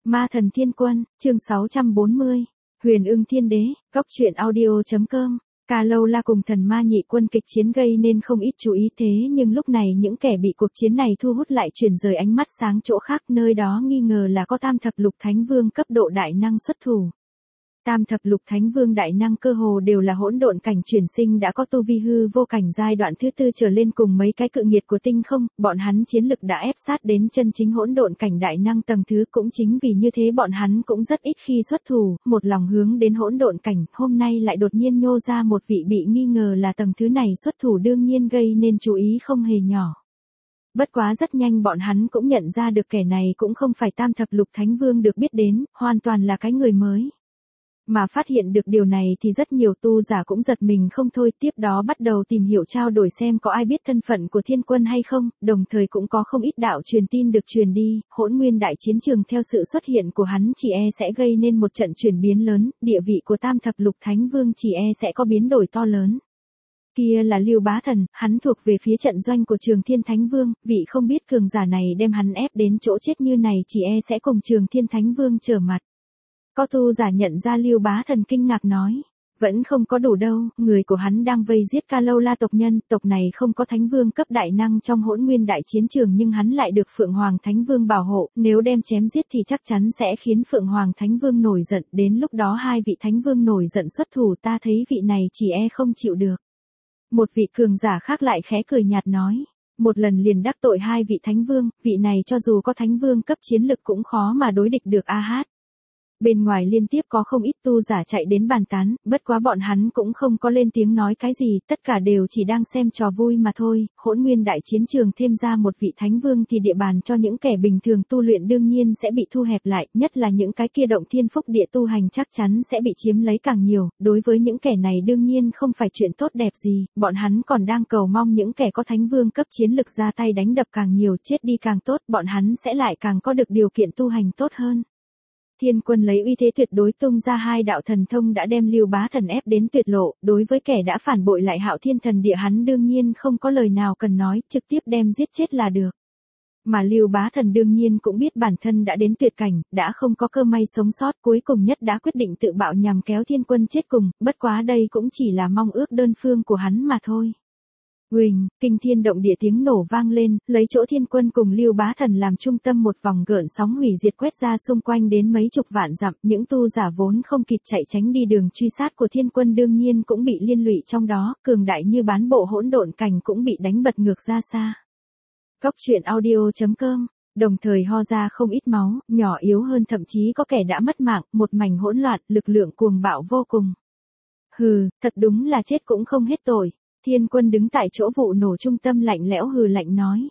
Ma thần thiên quân, chương 640. Huyền ưng thiên đế, góc truyện audio.com. Ca Lâu La cùng thần ma nhị quân kịch chiến gây nên không ít chú ý, thế nhưng lúc này những kẻ bị cuộc chiến này thu hút lại chuyển rời ánh mắt sang chỗ khác, nơi đó nghi ngờ là có tam thập lục thánh vương cấp độ đại năng xuất thủ. Tam thập lục thánh vương đại năng cơ hồ đều là hỗn độn cảnh chuyển sinh, đã có tu vi hư vô cảnh giai đoạn thứ tư trở lên, cùng mấy cái cự nghiệt của tinh không, bọn hắn chiến lực đã ép sát đến chân chính hỗn độn cảnh đại năng tầng thứ. Cũng chính vì như thế bọn hắn cũng rất ít khi xuất thủ, một lòng hướng đến hỗn độn cảnh. Hôm nay lại đột nhiên nhô ra một vị bị nghi ngờ là tầng thứ này xuất thủ, đương nhiên gây nên chú ý không hề nhỏ. Bất quá rất nhanh bọn hắn cũng nhận ra được kẻ này cũng không phải tam thập lục thánh vương được biết đến, hoàn toàn là cái người mới. Mà phát hiện được điều này thì rất nhiều tu giả cũng giật mình không thôi, tiếp đó bắt đầu tìm hiểu trao đổi xem có ai biết thân phận của thiên quân hay không, đồng thời cũng có không ít đạo truyền tin được truyền đi, hỗn nguyên đại chiến trường theo sự xuất hiện của hắn chỉ e sẽ gây nên một trận chuyển biến lớn, địa vị của tam thập lục thánh vương chỉ e sẽ có biến đổi to lớn. Kia là Lưu Bá Thần, hắn thuộc về phía trận doanh của Trường Thiên Thánh Vương, vị không biết cường giả này đem hắn ép đến chỗ chết như này chỉ e sẽ cùng Trường Thiên Thánh Vương trở mặt. Có tu giả nhận ra Lưu Bá Thần kinh ngạc nói, vẫn không có đủ đâu, người của hắn đang vây giết Ca Lâu La tộc nhân, tộc này không có thánh vương cấp đại năng trong hỗn nguyên đại chiến trường, nhưng hắn lại được Phượng Hoàng Thánh Vương bảo hộ, nếu đem chém giết thì chắc chắn sẽ khiến Phượng Hoàng Thánh Vương nổi giận, đến lúc đó hai vị thánh vương nổi giận xuất thủ, ta thấy vị này chỉ e không chịu được. Một vị cường giả khác lại khẽ cười nhạt nói, một lần liền đắc tội hai vị thánh vương, vị này cho dù có thánh vương cấp chiến lực cũng khó mà đối địch được a hát. Bên ngoài liên tiếp có không ít tu giả chạy đến bàn tán, bất quá bọn hắn cũng không có lên tiếng nói cái gì, tất cả đều chỉ đang xem trò vui mà thôi. Hỗn nguyên đại chiến trường thêm ra một vị thánh vương thì địa bàn cho những kẻ bình thường tu luyện đương nhiên sẽ bị thu hẹp lại, nhất là những cái kia động thiên phúc địa tu hành chắc chắn sẽ bị chiếm lấy càng nhiều. Đối với những kẻ này đương nhiên không phải chuyện tốt đẹp gì, bọn hắn còn đang cầu mong những kẻ có thánh vương cấp chiến lực ra tay đánh đập càng nhiều, chết đi càng tốt, bọn hắn sẽ lại càng có được điều kiện tu hành tốt hơn. Thiên quân lấy uy thế tuyệt đối tung ra hai đạo thần thông đã đem Lưu Bá Thần ép đến tuyệt lộ, đối với kẻ đã phản bội lại Hạo Thiên Thần Địa hắn đương nhiên không có lời nào cần nói, trực tiếp đem giết chết là được. Mà Lưu Bá Thần đương nhiên cũng biết bản thân đã đến tuyệt cảnh, đã không có cơ may sống sót, cuối cùng nhất đã quyết định tự bạo nhằm kéo thiên quân chết cùng, bất quá đây cũng chỉ là mong ước đơn phương của hắn mà thôi. Huỳnh, kinh thiên động địa tiếng nổ vang lên, lấy chỗ thiên quân cùng Lưu Bá Thần làm trung tâm, một vòng gợn sóng hủy diệt quét ra xung quanh đến mấy chục vạn dặm, những tu giả vốn không kịp chạy tránh đi đường truy sát của thiên quân đương nhiên cũng bị liên lụy trong đó, cường đại như bán bộ hỗn độn cảnh cũng bị đánh bật ngược ra xa. Góc truyện audio.com. Đồng thời ho ra không ít máu, nhỏ yếu hơn thậm chí có kẻ đã mất mạng, một mảnh hỗn loạn, lực lượng cuồng bạo vô cùng. Hừ, thật đúng là chết cũng không hết tội. Thiên quân đứng tại chỗ vụ nổ trung tâm lạnh lẽo hừ lạnh nói.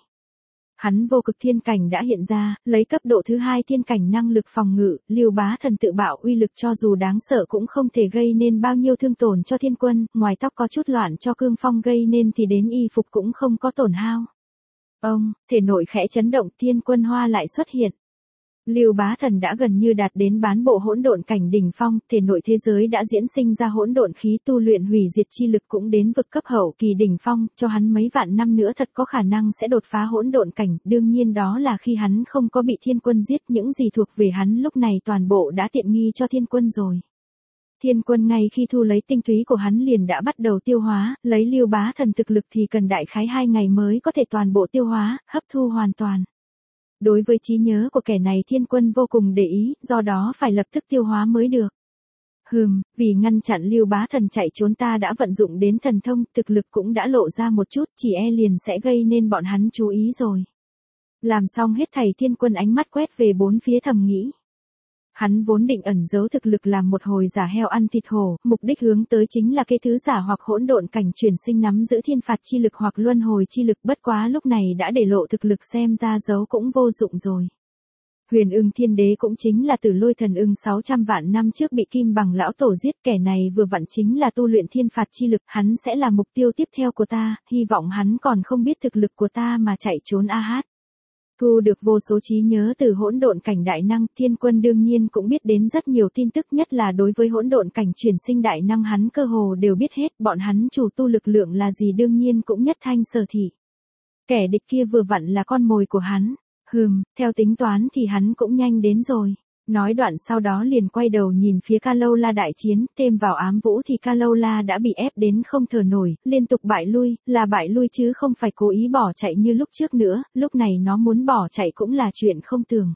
Hắn vô cực thiên cảnh đã hiện ra, lấy cấp độ thứ hai thiên cảnh năng lực phòng ngự, Lưu Bá Thần tự bạo uy lực cho dù đáng sợ cũng không thể gây nên bao nhiêu thương tổn cho thiên quân, ngoài tóc có chút loạn cho cương phong gây nên thì đến y phục cũng không có tổn hao. Ông, thể nội khẽ chấn động, thiên quân hoa lại xuất hiện. Lưu Bá Thần đã gần như đạt đến bán bộ hỗn độn cảnh đỉnh phong, thể nội thế giới đã diễn sinh ra hỗn độn khí, tu luyện hủy diệt chi lực cũng đến vực cấp hậu kỳ đỉnh phong, cho hắn mấy vạn năm nữa thật có khả năng sẽ đột phá hỗn độn cảnh, đương nhiên đó là khi hắn không có bị thiên quân giết, những gì thuộc về hắn lúc này toàn bộ đã tiện nghi cho thiên quân rồi. Thiên quân ngay khi thu lấy tinh túy của hắn liền đã bắt đầu tiêu hóa, lấy Lưu Bá Thần thực lực thì cần đại khái 2 ngày mới có thể toàn bộ tiêu hóa, hấp thu hoàn toàn. Đối với trí nhớ của kẻ này thiên quân vô cùng để ý, do đó phải lập tức tiêu hóa mới được. Vì ngăn chặn Lưu Bá Thần chạy trốn ta đã vận dụng đến thần thông, thực lực cũng đã lộ ra một chút, chỉ e liền sẽ gây nên bọn hắn chú ý rồi. Làm xong hết thảy thiên quân ánh mắt quét về bốn phía thầm nghĩ. Hắn vốn định ẩn giấu thực lực làm một hồi giả heo ăn thịt hổ, mục đích hướng tới chính là cái thứ giả hoặc hỗn độn cảnh chuyển sinh nắm giữ thiên phạt chi lực hoặc luân hồi chi lực, bất quá lúc này đã để lộ thực lực xem ra giấu cũng vô dụng rồi. Huyền ưng thiên đế cũng chính là Tử Lôi thần ưng 600 vạn năm trước bị Kim Bằng lão tổ giết, kẻ này vừa vặn chính là tu luyện thiên phạt chi lực, hắn sẽ là mục tiêu tiếp theo của ta, hy vọng hắn còn không biết thực lực của ta mà chạy trốn a hát. Thu được vô số trí nhớ từ hỗn độn cảnh đại năng, thiên quân đương nhiên cũng biết đến rất nhiều tin tức, nhất là đối với hỗn độn cảnh chuyển sinh đại năng hắn cơ hồ đều biết hết, bọn hắn chủ tu lực lượng là gì đương nhiên cũng nhất thanh sở thị. Kẻ địch kia vừa vặn là con mồi của hắn, theo tính toán thì hắn cũng nhanh đến rồi. Nói đoạn sau đó liền quay đầu nhìn phía Kalola đại chiến, thêm vào ám vũ thì Kalola đã bị ép đến không thở nổi, liên tục bại lui, là bại lui chứ không phải cố ý bỏ chạy như lúc trước nữa, lúc này nó muốn bỏ chạy cũng là chuyện không tưởng.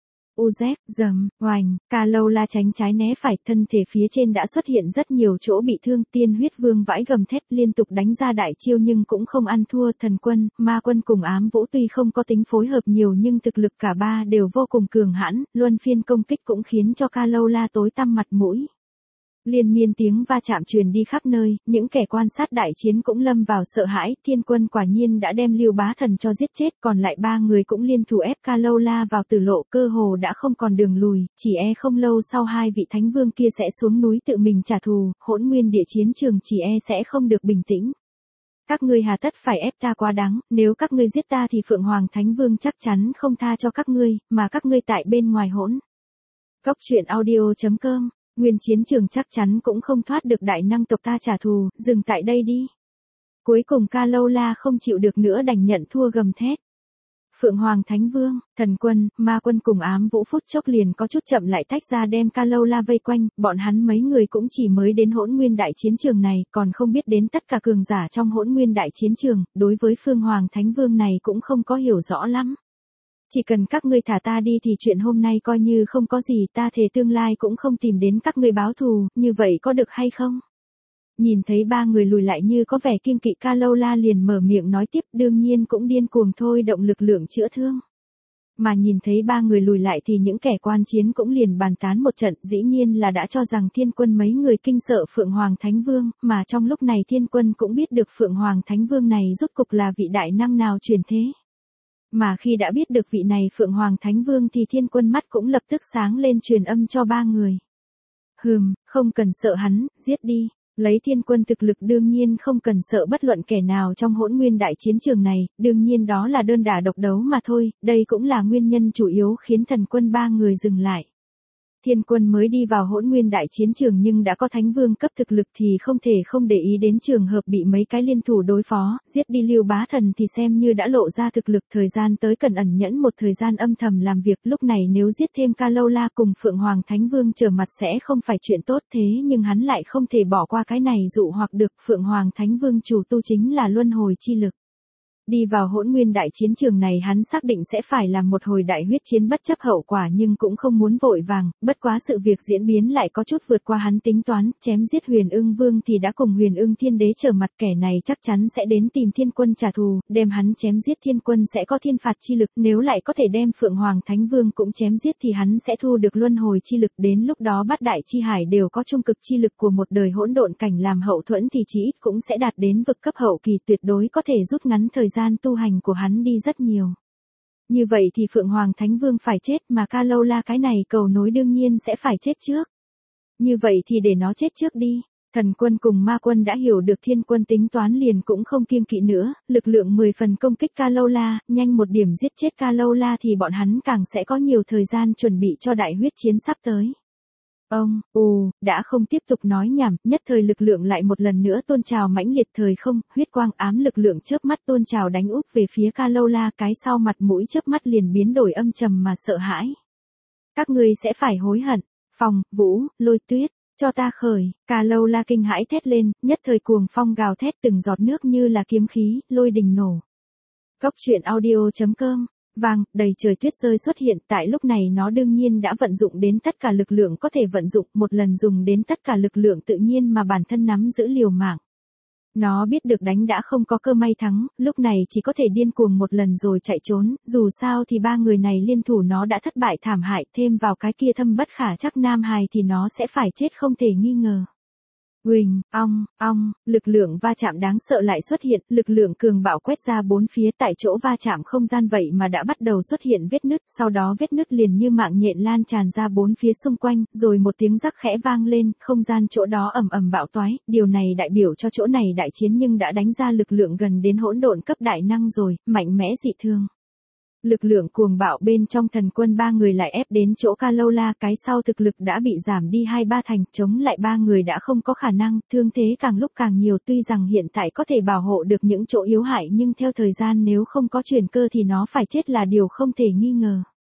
Dầm, oành, Kalola tránh trái né phải, thân thể phía trên đã xuất hiện rất nhiều chỗ bị thương, tiên huyết vương vãi gầm thét liên tục đánh ra đại chiêu nhưng cũng không ăn thua, thần quân, ma quân cùng ám vũ tuy không có tính phối hợp nhiều nhưng thực lực cả ba đều vô cùng cường hãn, luân phiên công kích cũng khiến cho Kalola tối tăm mặt mũi. Liên miên tiếng va chạm truyền đi khắp nơi, những kẻ quan sát đại chiến cũng lâm vào sợ hãi, thiên quân quả nhiên đã đem Lưu Bá Thần cho giết chết, còn lại ba người cũng liên thủ ép Kalola vào tử lộ, cơ hồ đã không còn đường lùi, chỉ không lâu sau hai vị thánh vương kia sẽ xuống núi tự mình trả thù, hỗn nguyên địa chiến trường chỉ sẽ không được bình tĩnh. Các ngươi hà tất phải ép ta quá đáng, nếu các ngươi giết ta thì Phượng Hoàng Thánh Vương chắc chắn không tha cho các ngươi, mà các ngươi tại bên ngoài hỗn. Góc truyện audio.com. Nguyên chiến trường chắc chắn cũng không thoát được đại năng tộc ta trả thù, dừng tại đây đi. Cuối cùng Kalola không chịu được nữa đành nhận thua gầm thét. Phượng Hoàng Thánh Vương, thần quân, ma quân cùng ám vũ phút chốc liền có chút chậm lại tách ra đem Kalola vây quanh, bọn hắn mấy người cũng chỉ mới đến hỗn nguyên đại chiến trường này, còn không biết đến tất cả cường giả trong hỗn nguyên đại chiến trường, đối với Phượng Hoàng Thánh Vương này cũng không có hiểu rõ lắm. Chỉ cần các ngươi thả ta đi thì chuyện hôm nay coi như không có gì, ta thề tương lai cũng không tìm đến các ngươi báo thù, như vậy có được hay không? Nhìn thấy ba người lùi lại như có vẻ kiêng kỵ, Kalola liền mở miệng nói tiếp, đương nhiên cũng điên cuồng thôi động lực lượng chữa thương. Mà nhìn thấy ba người lùi lại thì những kẻ quan chiến cũng liền bàn tán một trận, dĩ nhiên là đã cho rằng thiên quân mấy người kinh sợ Phượng Hoàng Thánh Vương, mà trong lúc này thiên quân cũng biết được Phượng Hoàng Thánh Vương này rốt cục là vị đại năng nào truyền thế. Mà khi đã biết được vị này Phượng Hoàng Thánh Vương thì thiên quân mắt cũng lập tức sáng lên truyền âm cho ba người. Không cần sợ hắn, giết đi. Lấy thiên quân thực lực đương nhiên không cần sợ bất luận kẻ nào trong hỗn nguyên đại chiến trường này, đương nhiên đó là đơn đả độc đấu mà thôi, đây cũng là nguyên nhân chủ yếu khiến thần quân ba người dừng lại. Thiên quân mới đi vào hỗn nguyên đại chiến trường nhưng đã có thánh vương cấp thực lực thì không thể không để ý đến trường hợp bị mấy cái liên thủ đối phó, giết đi Lưu Bá Thần thì xem như đã lộ ra thực lực, thời gian tới cần ẩn nhẫn một thời gian âm thầm làm việc, lúc này nếu giết thêm Kalola cùng Phượng Hoàng Thánh Vương trở mặt sẽ không phải chuyện tốt, thế nhưng hắn lại không thể bỏ qua cái này dụ hoặc được. Phượng Hoàng Thánh Vương chủ tu chính là luân hồi chi lực. Đi vào hỗn nguyên đại chiến trường này hắn xác định sẽ phải làm một hồi đại huyết chiến bất chấp hậu quả nhưng cũng không muốn vội vàng, bất quá sự việc diễn biến lại có chút vượt qua hắn tính toán, chém giết Huyền Ưng Vương thì đã cùng Huyền Ưng Thiên Đế trở mặt, kẻ này chắc chắn sẽ đến tìm thiên quân trả thù, đem hắn chém giết thiên quân sẽ có thiên phạt chi lực, nếu lại có thể đem Phượng Hoàng Thánh Vương cũng chém giết thì hắn sẽ thu được luân hồi chi lực, đến lúc đó bát đại chi hải đều có trung cực chi lực của một đời hỗn độn cảnh làm hậu thuẫn thì chí ít cũng sẽ đạt đến vực cấp hậu kỳ, tuyệt đối có thể rút ngắn thời gian tu hành của hắn đi rất nhiều. Như vậy thì Phượng Hoàng Thánh Vương phải chết mà Kalola cái này cầu nối đương nhiên sẽ phải chết trước. Như vậy thì để nó chết trước đi. Thần quân cùng ma quân đã hiểu được thiên quân tính toán liền cũng không kiêng kỵ nữa, lực lượng 10 phần công kích Kalola, nhanh một điểm giết chết Kalola thì bọn hắn càng sẽ có nhiều thời gian chuẩn bị cho đại huyết chiến sắp tới. Đã không tiếp tục nói nhảm, nhất thời lực lượng lại một lần nữa tôn trào mãnh liệt, thời không, huyết quang ám lực lượng chớp mắt tôn trào đánh úp về phía Kalola, cái sau mặt mũi chớp mắt liền biến đổi âm trầm mà sợ hãi. Các ngươi sẽ phải hối hận. Phong, vũ, lôi tuyết, cho ta khởi. Kalola kinh hãi thét lên, nhất thời cuồng phong gào thét, từng giọt nước như là kiếm khí, lôi đình nổ. Góc truyện audio.com. Vàng, đầy trời tuyết rơi xuất hiện, tại lúc này nó đương nhiên đã vận dụng đến tất cả lực lượng có thể vận dụng, một lần dùng đến tất cả lực lượng tự nhiên mà bản thân nắm giữ liều mạng. Nó biết được đánh đã không có cơ may thắng, lúc này chỉ có thể điên cuồng một lần rồi chạy trốn, dù sao thì ba người này liên thủ nó đã thất bại thảm hại, thêm vào cái kia thâm bất khả trắc nam hài thì nó sẽ phải chết không thể nghi ngờ. Huỳnh, lực lượng va chạm đáng sợ lại xuất hiện, lực lượng cường bạo quét ra bốn phía, tại chỗ va chạm không gian vậy mà đã bắt đầu xuất hiện vết nứt, sau đó vết nứt liền như mạng nhện lan tràn ra bốn phía xung quanh, rồi một tiếng rắc khẽ vang lên, không gian chỗ đó ầm ầm bạo toái, điều này đại biểu cho chỗ này đại chiến nhưng đã đánh ra lực lượng gần đến hỗn độn cấp đại năng rồi, mạnh mẽ dị thường. Lực lượng cuồng bạo bên trong thần quân ba người lại ép đến chỗ Kalola, cái sau thực lực đã bị giảm đi 2-3 thành, chống lại ba người đã không có khả năng, thương thế càng lúc càng nhiều, tuy rằng hiện tại có thể bảo hộ được những chỗ yếu hại nhưng theo thời gian nếu không có chuyển cơ thì nó phải chết là điều không thể nghi ngờ.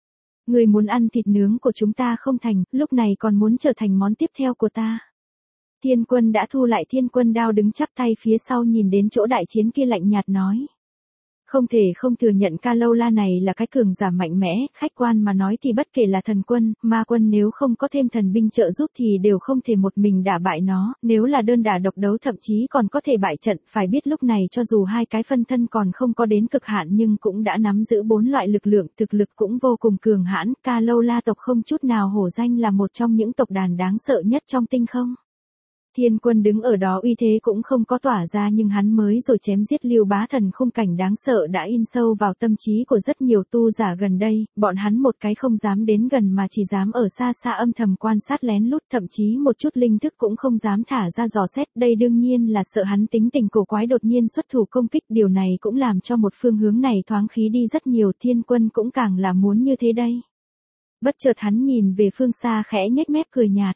Ngươi muốn ăn thịt nướng của chúng ta không thành, lúc này còn muốn trở thành món tiếp theo của ta. Thiên Quân đã thu lại Thiên Quân đao đứng chắp tay phía sau nhìn đến chỗ đại chiến kia lạnh nhạt nói. Không thể không thừa nhận Ca Lâu La này là cái cường giả mạnh mẽ, khách quan mà nói thì bất kể là thần quân, ma quân nếu không có thêm thần binh trợ giúp thì đều không thể một mình đả bại nó, nếu là đơn đả độc đấu thậm chí còn có thể bại trận, phải biết lúc này cho dù hai cái phân thân còn không có đến cực hạn nhưng cũng đã nắm giữ 4 loại lực lượng, thực lực cũng vô cùng cường hãn, Ca Lâu La tộc không chút nào hổ danh là một trong những tộc đàn đáng sợ nhất trong tinh không. Thiên Quân đứng ở đó uy thế cũng không có tỏa ra nhưng hắn mới rồi chém giết Lưu Bá Thần khung cảnh đáng sợ đã in sâu vào tâm trí của rất nhiều tu giả gần đây, bọn hắn một cái không dám đến gần mà chỉ dám ở xa xa âm thầm quan sát lén lút, thậm chí một chút linh thức cũng không dám thả ra dò xét, đây đương nhiên là sợ hắn tính tình cổ quái đột nhiên xuất thủ công kích, điều này cũng làm cho một phương hướng này thoáng khí đi rất nhiều, Thiên Quân cũng càng là muốn như thế đây. Bất chợt hắn nhìn về phương xa khẽ nhếch mép cười nhạt.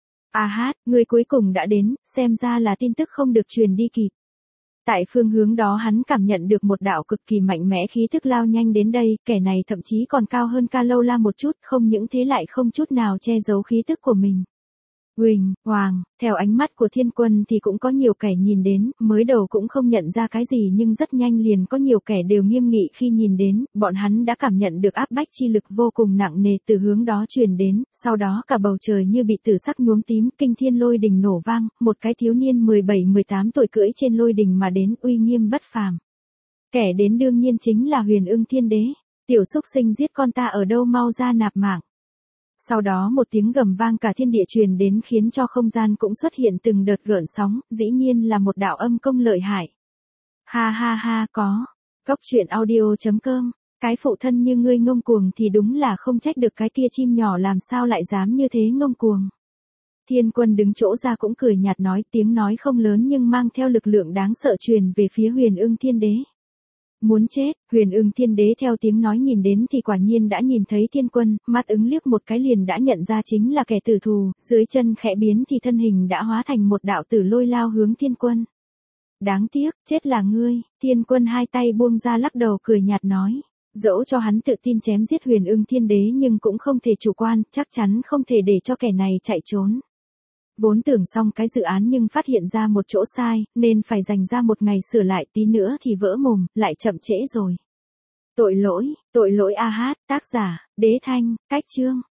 A hát, người cuối cùng đã đến, xem ra là tin tức không được truyền đi kịp. Tại phương hướng đó hắn cảm nhận được một đạo cực kỳ mạnh mẽ khí thức lao nhanh đến đây, kẻ này thậm chí còn cao hơn Ca Lâu La một chút, không những thế lại không chút nào che giấu khí tức của mình. Huỳnh, hoàng, theo ánh mắt của Thiên Quân thì cũng có nhiều kẻ nhìn đến, mới đầu cũng không nhận ra cái gì nhưng rất nhanh liền có nhiều kẻ đều nghiêm nghị khi nhìn đến, bọn hắn đã cảm nhận được áp bách chi lực vô cùng nặng nề từ hướng đó truyền đến, sau đó cả bầu trời như bị tử sắc nhuốm tím, kinh thiên lôi đình nổ vang, một cái thiếu niên 17-18 tuổi cưỡi trên lôi đình mà đến uy nghiêm bất phàm. Kẻ đến đương nhiên chính là Huyền Ưng Thiên Đế, tiểu xúc sinh giết con ta ở đâu mau ra nạp mạng. Sau đó một tiếng gầm vang cả thiên địa truyền đến khiến cho không gian cũng xuất hiện từng đợt gợn sóng, dĩ nhiên là một đạo âm công lợi hại. Ha ha ha có. Cốc truyện audio.com, cái phụ thân như ngươi ngông cuồng thì đúng là không trách được cái kia chim nhỏ làm sao lại dám như thế ngông cuồng. Thiên Quân đứng chỗ ra cũng cười nhạt nói, tiếng nói không lớn nhưng mang theo lực lượng đáng sợ truyền về phía Huyền Ưng Thiên Đế. Muốn chết, Huyền Ưng Thiên Đế theo tiếng nói nhìn đến thì quả nhiên đã nhìn thấy Thiên Quân, mắt ứng liếc một cái liền đã nhận ra chính là kẻ tử thù, dưới chân khẽ biến thì thân hình đã hóa thành một đạo tử lôi lao hướng Thiên Quân. Đáng tiếc, chết là ngươi, Thiên Quân hai tay buông ra lắc đầu cười nhạt nói. Dẫu cho hắn tự tin chém giết Huyền Ưng Thiên Đế nhưng cũng không thể chủ quan, chắc chắn không thể để cho kẻ này chạy trốn. Vốn tưởng xong cái dự án nhưng phát hiện ra một chỗ sai, nên phải dành ra một ngày sửa lại, tí nữa thì vỡ mồm, lại chậm trễ rồi. Tội lỗi A Hát, tác giả, Đế Thanh, cách chương.